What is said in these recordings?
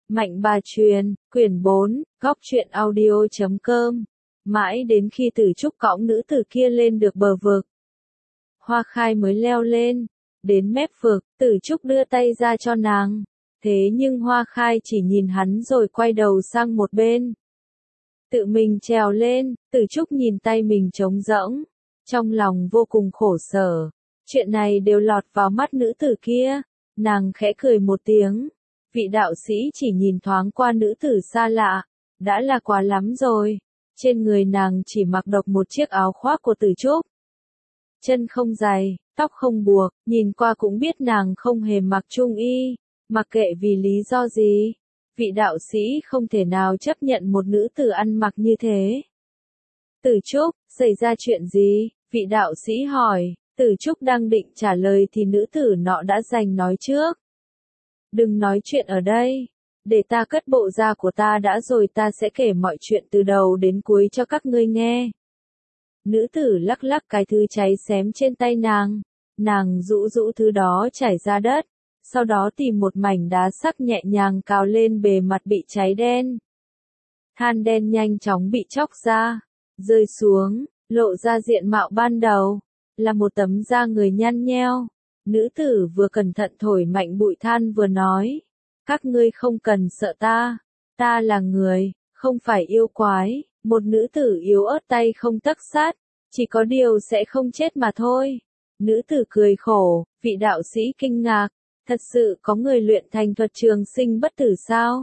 Mạnh bà truyền, quyển 4, góc truyện audio.com. Mãi đến khi Tử Trúc cõng nữ tử kia lên được bờ vực, Hoa Khai mới leo lên. Đến mép vực, Tử Trúc đưa tay ra cho nàng. Thế nhưng Hoa Khai chỉ nhìn hắn rồi quay đầu sang một bên. Tự mình trèo lên, Tử Trúc nhìn tay mình trống rỗng. Trong lòng vô cùng khổ sở. Chuyện này đều lọt vào mắt nữ tử kia. Nàng khẽ cười một tiếng. Vị đạo sĩ chỉ nhìn thoáng qua nữ tử xa lạ. Đã là quá lắm rồi. Trên người nàng chỉ mặc độc một chiếc áo khoác của Tử Trúc. Chân không dày, tóc không buộc, nhìn qua cũng biết nàng không hề mặc trung y. Mặc kệ vì lý do gì, vị đạo sĩ không thể nào chấp nhận một nữ tử ăn mặc như thế. Tử Trúc, xảy ra chuyện gì? Vị đạo sĩ hỏi. Tử Trúc đang định trả lời thì nữ tử nọ đã giành nói trước. Đừng nói chuyện ở đây. Để ta cất bộ da của ta đã rồi ta sẽ kể mọi chuyện từ đầu đến cuối cho các ngươi nghe. Nữ tử lắc lắc cái thứ cháy xém trên tay nàng. Nàng rũ rũ thứ đó chảy ra đất. Sau đó tìm một mảnh đá sắc nhẹ nhàng cào lên bề mặt bị cháy đen. Than đen nhanh chóng bị chóc ra, rơi xuống, lộ ra diện mạo ban đầu. Là một tấm da người nhăn nheo. Nữ tử vừa cẩn thận thổi mạnh bụi than vừa nói. Các ngươi không cần sợ ta. Ta là người, không phải yêu quái. Một nữ tử yếu ớt tay không tấc sắt. Chỉ có điều sẽ không chết mà thôi. Nữ tử cười khổ, vị đạo sĩ kinh ngạc. Thật sự có người luyện thành thuật trường sinh bất tử sao?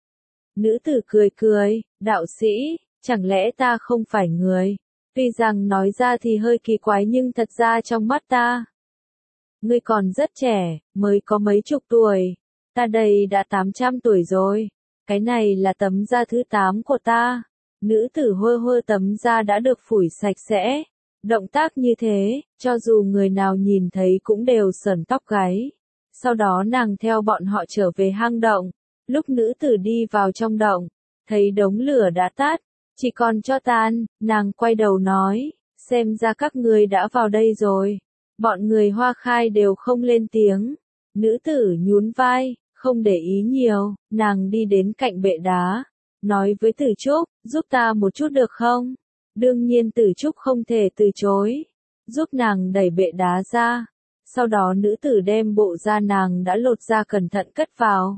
Nữ tử cười cười, đạo sĩ, chẳng lẽ ta không phải người? Tuy rằng nói ra thì hơi kỳ quái nhưng thật ra trong mắt ta. Ngươi còn rất trẻ, mới có mấy chục tuổi. Ta đây đã 800 tuổi rồi. Cái này là tấm da thứ 8 của ta. Nữ tử hơ hơ tấm da đã được phủi sạch sẽ. Động tác như thế, cho dù người nào nhìn thấy cũng đều sởn tóc gáy. Sau đó nàng theo bọn họ trở về hang động. Lúc nữ tử đi vào trong động, thấy đống lửa đã tắt, chỉ còn tro tàn, nàng quay đầu nói, xem ra các ngươi đã vào đây rồi. Bọn người Hoa Khai đều không lên tiếng. Nữ tử nhún vai, không để ý nhiều, nàng đi đến cạnh bệ đá, nói với Tử Trúc, giúp ta một chút được không? Đương nhiên Tử Trúc không thể từ chối, giúp nàng đẩy bệ đá ra. Sau đó nữ tử đem bộ da nàng đã lột ra cẩn thận cất vào.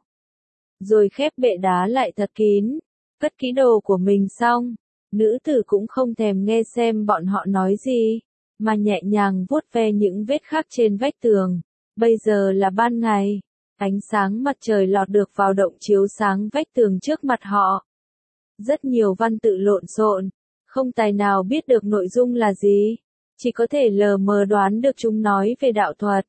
Rồi khép bệ đá lại thật kín, cất kỹ đồ của mình xong. Nữ tử cũng không thèm nghe xem bọn họ nói gì, mà nhẹ nhàng vuốt ve những vết khắc trên vách tường. Bây giờ là ban ngày, ánh sáng mặt trời lọt được vào động chiếu sáng vách tường trước mặt họ. Rất nhiều văn tự lộn xộn, không tài nào biết được nội dung là gì. Chỉ có thể lờ mờ đoán được chúng nói về đạo thuật.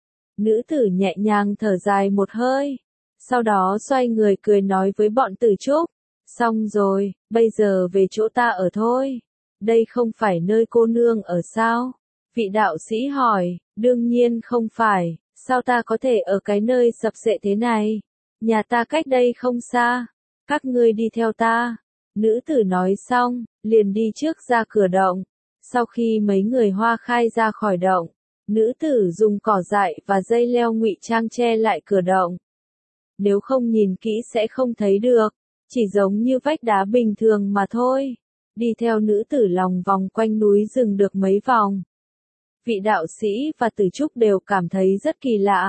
Nữ tử nhẹ nhàng thở dài một hơi. Sau đó xoay người cười nói với bọn Tử Trúc. Xong rồi, bây giờ về chỗ ta ở thôi. Đây không phải nơi cô nương ở sao? Vị đạo sĩ hỏi, đương nhiên không phải. Sao ta có thể ở cái nơi sập xệ thế này? Nhà ta cách đây không xa. Các ngươi đi theo ta. Nữ tử nói xong, liền đi trước ra cửa động. Sau khi mấy người Hoa Khai ra khỏi động, nữ tử dùng cỏ dại và dây leo ngụy trang che lại cửa động. Nếu không nhìn kỹ sẽ không thấy được, chỉ giống như vách đá bình thường mà thôi. Đi theo nữ tử lòng vòng quanh núi rừng được mấy vòng. Vị đạo sĩ và Tử Trúc đều cảm thấy rất kỳ lạ.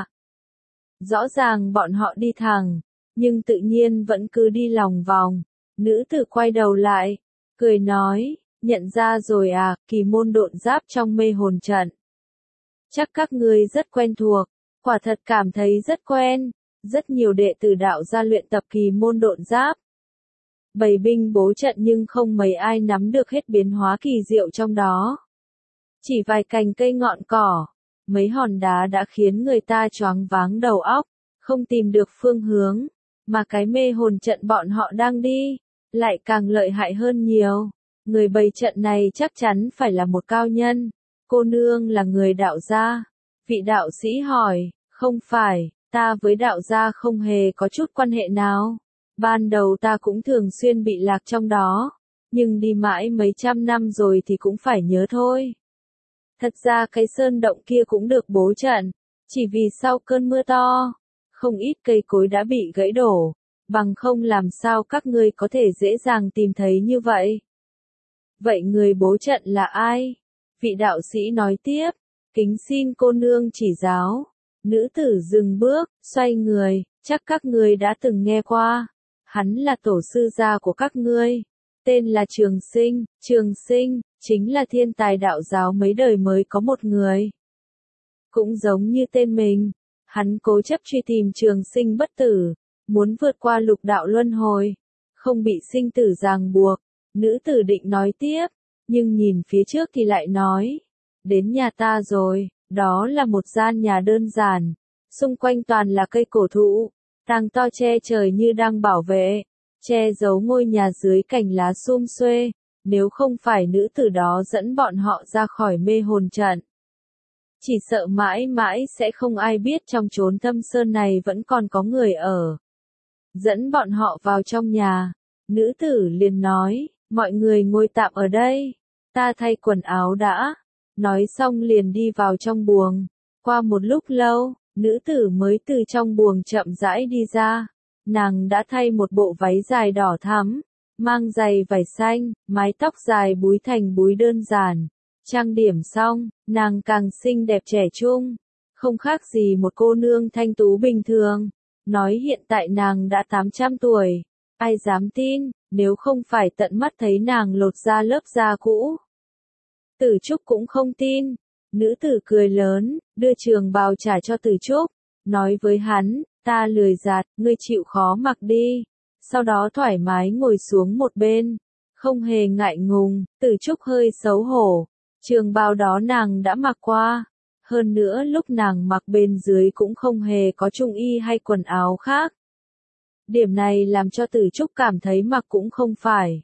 Rõ ràng bọn họ đi thẳng, nhưng tự nhiên vẫn cứ đi lòng vòng. Nữ tử quay đầu lại, cười nói. Nhận ra rồi à, kỳ môn độn giáp trong mê hồn trận. Chắc các ngươi rất quen thuộc, quả thật cảm thấy rất quen. Rất nhiều đệ tử đạo gia luyện tập kỳ môn độn giáp. Bày binh bố trận nhưng không mấy ai nắm được hết biến hóa kỳ diệu trong đó. Chỉ vài cành cây ngọn cỏ, mấy hòn đá đã khiến người ta choáng váng đầu óc, không tìm được phương hướng. Mà cái mê hồn trận bọn họ đang đi, lại càng lợi hại hơn nhiều. Người bày trận này chắc chắn phải là một cao nhân. Cô nương là người đạo gia. Vị đạo sĩ hỏi, không phải, ta với đạo gia không hề có chút quan hệ nào. Ban đầu ta cũng thường xuyên bị lạc trong đó. Nhưng đi mãi mấy trăm năm rồi thì cũng phải nhớ thôi. Thật ra cái sơn động kia cũng được bố trận. Chỉ vì sau cơn mưa to, không ít cây cối đã bị gãy đổ. bằng không làm sao các ngươi có thể dễ dàng tìm thấy như vậy. Vậy người bố trận là ai? Vị đạo sĩ nói tiếp, kính xin cô nương chỉ giáo. Nữ tử dừng bước, xoay người, chắc các ngươi đã từng nghe qua. Hắn là tổ sư gia của các ngươi, tên là Trường Sinh. Trường Sinh chính là thiên tài đạo giáo mấy đời mới có một người. Cũng giống như tên mình, hắn cố chấp truy tìm trường sinh bất tử, muốn vượt qua lục đạo luân hồi, không bị sinh tử ràng buộc. Nữ tử định nói tiếp, nhưng nhìn phía trước thì lại nói, đến nhà ta rồi, đó là một gian nhà đơn giản, xung quanh toàn là cây cổ thụ, tàng to che trời như đang bảo vệ, che giấu ngôi nhà dưới cành lá sum xuê, nếu không phải nữ tử đó dẫn bọn họ ra khỏi mê hồn trận. Chỉ sợ mãi mãi sẽ không ai biết trong chốn thâm sơn này vẫn còn có người ở. Dẫn bọn họ vào trong nhà, nữ tử liền nói, mọi người ngồi tạm ở đây, ta thay quần áo đã. Nói xong liền đi vào trong buồng. Qua một lúc lâu, nữ tử mới từ trong buồng chậm rãi đi ra. Nàng đã thay một bộ váy dài đỏ thắm, mang giày vải xanh, mái tóc dài búi thành búi đơn giản. Trang điểm xong, nàng càng xinh đẹp trẻ trung, không khác gì một cô nương thanh tú bình thường. Nói hiện tại nàng đã 800 tuổi, ai dám tin, nếu không phải tận mắt thấy nàng lột ra lớp da cũ. Tử Trúc cũng không tin. Nữ tử cười lớn, đưa trường bào trả cho Tử Trúc, nói với hắn, ta lười giạt, ngươi chịu khó mặc đi. Sau đó thoải mái ngồi xuống một bên, không hề ngại ngùng. Tử Trúc hơi xấu hổ, trường bào đó nàng đã mặc qua. Hơn nữa lúc nàng mặc bên dưới cũng không hề có trung y hay quần áo khác. Điểm này làm cho Tử Trúc cảm thấy mặc cũng không phải,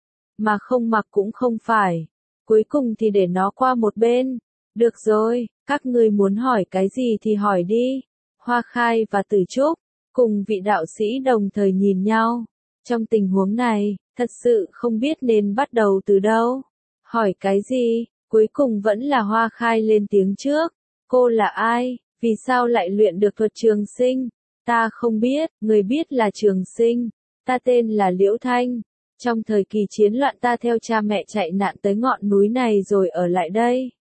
mà không mặc cũng không phải. Cuối cùng thì để nó qua một bên. Được rồi, các ngươi muốn hỏi cái gì thì hỏi đi. Hoa Khai và Tử Trúc, cùng vị đạo sĩ đồng thời nhìn nhau. Trong tình huống này, thật sự không biết nên bắt đầu từ đâu. Hỏi cái gì, cuối cùng vẫn là Hoa Khai lên tiếng trước. Cô là ai, vì sao lại luyện được thuật trường sinh? Ta không biết, người biết là trường sinh. Ta tên là Liễu Thanh. Trong thời kỳ chiến loạn ta theo cha mẹ chạy nạn tới ngọn núi này rồi ở lại đây.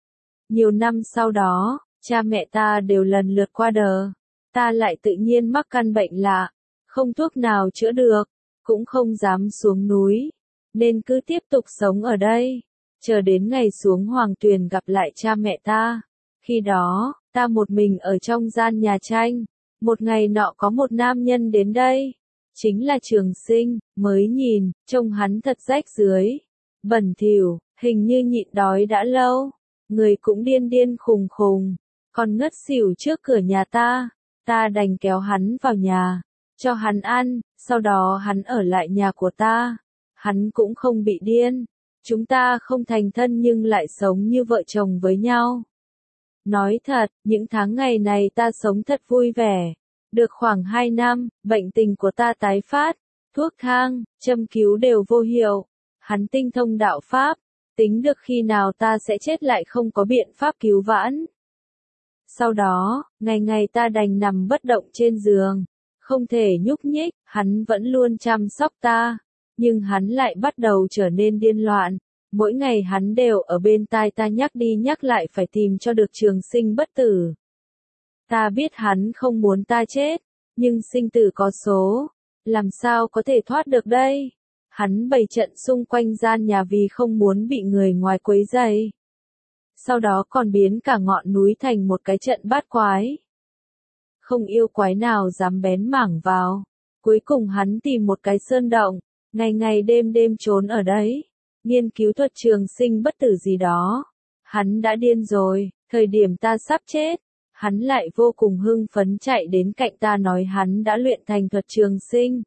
Nhiều năm sau đó, cha mẹ ta đều lần lượt qua đời. Ta lại tự nhiên mắc căn bệnh lạ, không thuốc nào chữa được, cũng không dám xuống núi, nên cứ tiếp tục sống ở đây, chờ đến ngày xuống Hoàng Tuyền gặp lại cha mẹ ta. Khi đó, ta một mình ở trong gian nhà tranh, một ngày nọ có một nam nhân đến đây. Chính là Trường Sinh. Mới nhìn, trông hắn thật rách rưới, bẩn thỉu, hình như nhịn đói đã lâu, người cũng điên điên khùng khùng, còn ngất xỉu trước cửa nhà ta. Ta đành kéo hắn vào nhà, cho hắn ăn, sau đó hắn ở lại nhà của ta. Hắn cũng không bị điên, chúng ta không thành thân nhưng lại sống như vợ chồng với nhau. Nói thật, những tháng ngày này ta sống thật vui vẻ. Được khoảng 2 năm, bệnh tình của ta tái phát, thuốc thang, châm cứu đều vô hiệu. Hắn tinh thông đạo pháp, tính được khi nào ta sẽ chết lại không có biện pháp cứu vãn. Sau đó, ngày ngày ta đành nằm bất động trên giường, không thể nhúc nhích. Hắn vẫn luôn chăm sóc ta, nhưng hắn lại bắt đầu trở nên điên loạn. Mỗi ngày hắn đều ở bên tai ta nhắc đi nhắc lại phải tìm cho được trường sinh bất tử. Ta biết hắn không muốn ta chết, nhưng sinh tử có số, làm sao có thể thoát được đây? Hắn bày trận xung quanh gian nhà vì không muốn bị người ngoài quấy rầy. Sau đó còn biến cả ngọn núi thành một cái trận bát quái. Không yêu quái nào dám bén mảng vào. Cuối cùng hắn tìm một cái sơn động, ngày ngày đêm đêm trốn ở đấy, nghiên cứu thuật trường sinh bất tử gì đó. Hắn đã điên rồi, thời điểm ta sắp chết, hắn lại vô cùng hưng phấn chạy đến cạnh ta nói hắn đã luyện thành thuật trường sinh.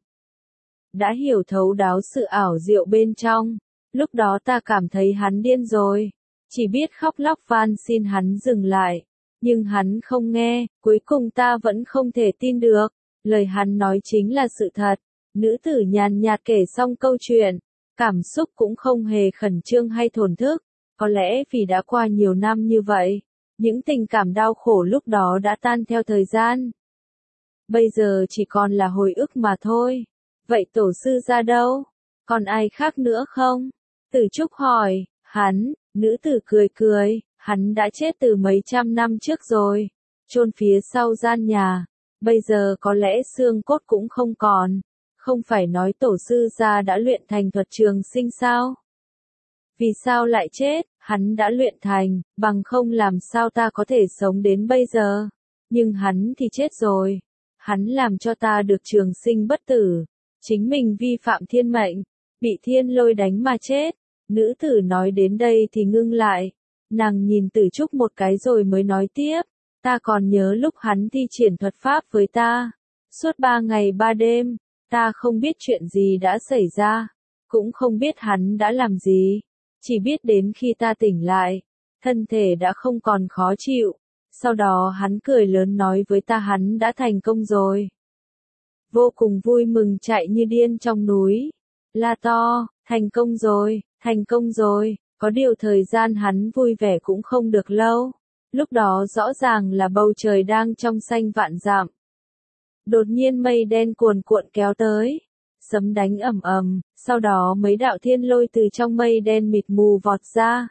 Đã hiểu thấu đáo sự ảo diệu bên trong. Lúc đó ta cảm thấy hắn điên rồi, chỉ biết khóc lóc van xin hắn dừng lại. Nhưng hắn không nghe, cuối cùng ta vẫn không thể tin được. Lời hắn nói chính là sự thật. Nữ tử nhàn nhạt kể xong câu chuyện, cảm xúc cũng không hề khẩn trương hay thổn thức. Có lẽ vì đã qua nhiều năm như vậy, những tình cảm đau khổ lúc đó đã tan theo thời gian. bây giờ chỉ còn là hồi ức mà thôi. Vậy tổ sư ra đâu? Còn ai khác nữa không? Tử Trúc hỏi, hắn, nữ tử cười cười, hắn đã chết từ mấy trăm năm trước rồi, chôn phía sau gian nhà, bây giờ có lẽ xương cốt cũng không còn, không phải nói tổ sư gia đã luyện thành thuật trường sinh sao? Vì sao lại chết, hắn đã luyện thành, bằng không làm sao ta có thể sống đến bây giờ, nhưng hắn thì chết rồi, hắn làm cho ta được trường sinh bất tử, chính mình vi phạm thiên mệnh, bị thiên lôi đánh mà chết. Nữ tử nói đến đây thì ngưng lại, nàng nhìn Tử Trúc một cái rồi mới nói tiếp, ta còn nhớ lúc hắn thi triển thuật pháp với ta, suốt 3 ngày 3 đêm, ta không biết chuyện gì đã xảy ra, cũng không biết hắn đã làm gì, chỉ biết đến khi ta tỉnh lại, thân thể đã không còn khó chịu, sau đó hắn cười lớn nói với ta hắn đã thành công rồi. Vô cùng vui mừng chạy như điên trong núi, la to, thành công rồi, có điều thời gian hắn vui vẻ cũng không được lâu, lúc đó rõ ràng là bầu trời đang trong xanh vạn dặm. Đột nhiên mây đen cuồn cuộn kéo tới, sấm đánh ầm ầm, sau đó mấy đạo thiên lôi từ trong mây đen mịt mù vọt ra,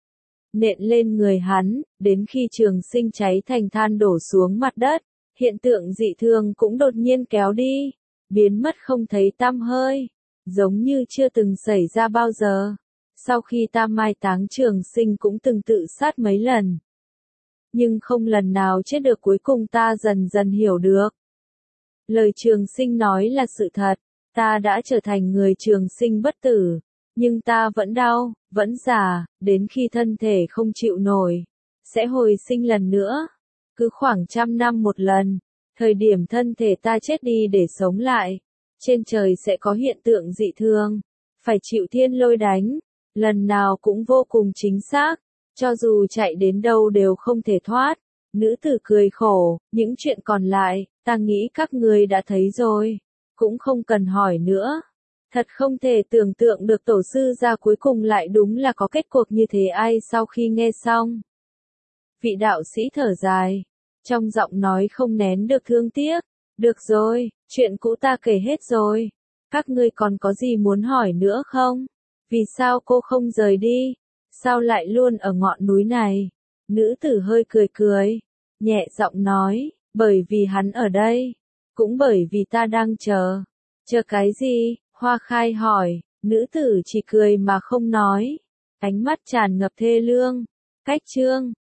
nện lên người hắn, đến khi trường sinh cháy thành than đổ xuống mặt đất, hiện tượng dị thường cũng đột nhiên kéo đi, biến mất không thấy tăm hơi, giống như chưa từng xảy ra bao giờ. Sau khi ta mai táng trường sinh cũng từng tự sát mấy lần, nhưng không lần nào chết được, cuối cùng ta dần dần hiểu được. Lời trường sinh nói là sự thật, ta đã trở thành người trường sinh bất tử, nhưng ta vẫn đau, vẫn già, đến khi thân thể không chịu nổi, sẽ hồi sinh lần nữa, cứ khoảng 100 năm một lần, thời điểm thân thể ta chết đi để sống lại, trên trời sẽ có hiện tượng dị thường, phải chịu thiên lôi đánh, lần nào cũng vô cùng chính xác, cho dù chạy đến đâu đều không thể thoát. Nữ tử cười khổ, những chuyện còn lại, ta nghĩ các ngươi đã thấy rồi, cũng không cần hỏi nữa. Thật không thể tưởng tượng được tổ sư gia cuối cùng lại đúng là có kết cuộc như thế. Ai sau khi nghe xong, vị đạo sĩ thở dài, trong giọng nói không nén được thương tiếc. Được rồi, chuyện cũ ta kể hết rồi, các ngươi còn có gì muốn hỏi nữa không? Vì sao cô không rời đi? Sao lại luôn ở ngọn núi này? Nữ tử hơi cười cười, nhẹ giọng nói, bởi vì hắn ở đây, cũng bởi vì ta đang chờ. Chờ cái gì? Hoa Khai hỏi, nữ tử chỉ cười mà không nói, ánh mắt tràn ngập thê lương. Cách chương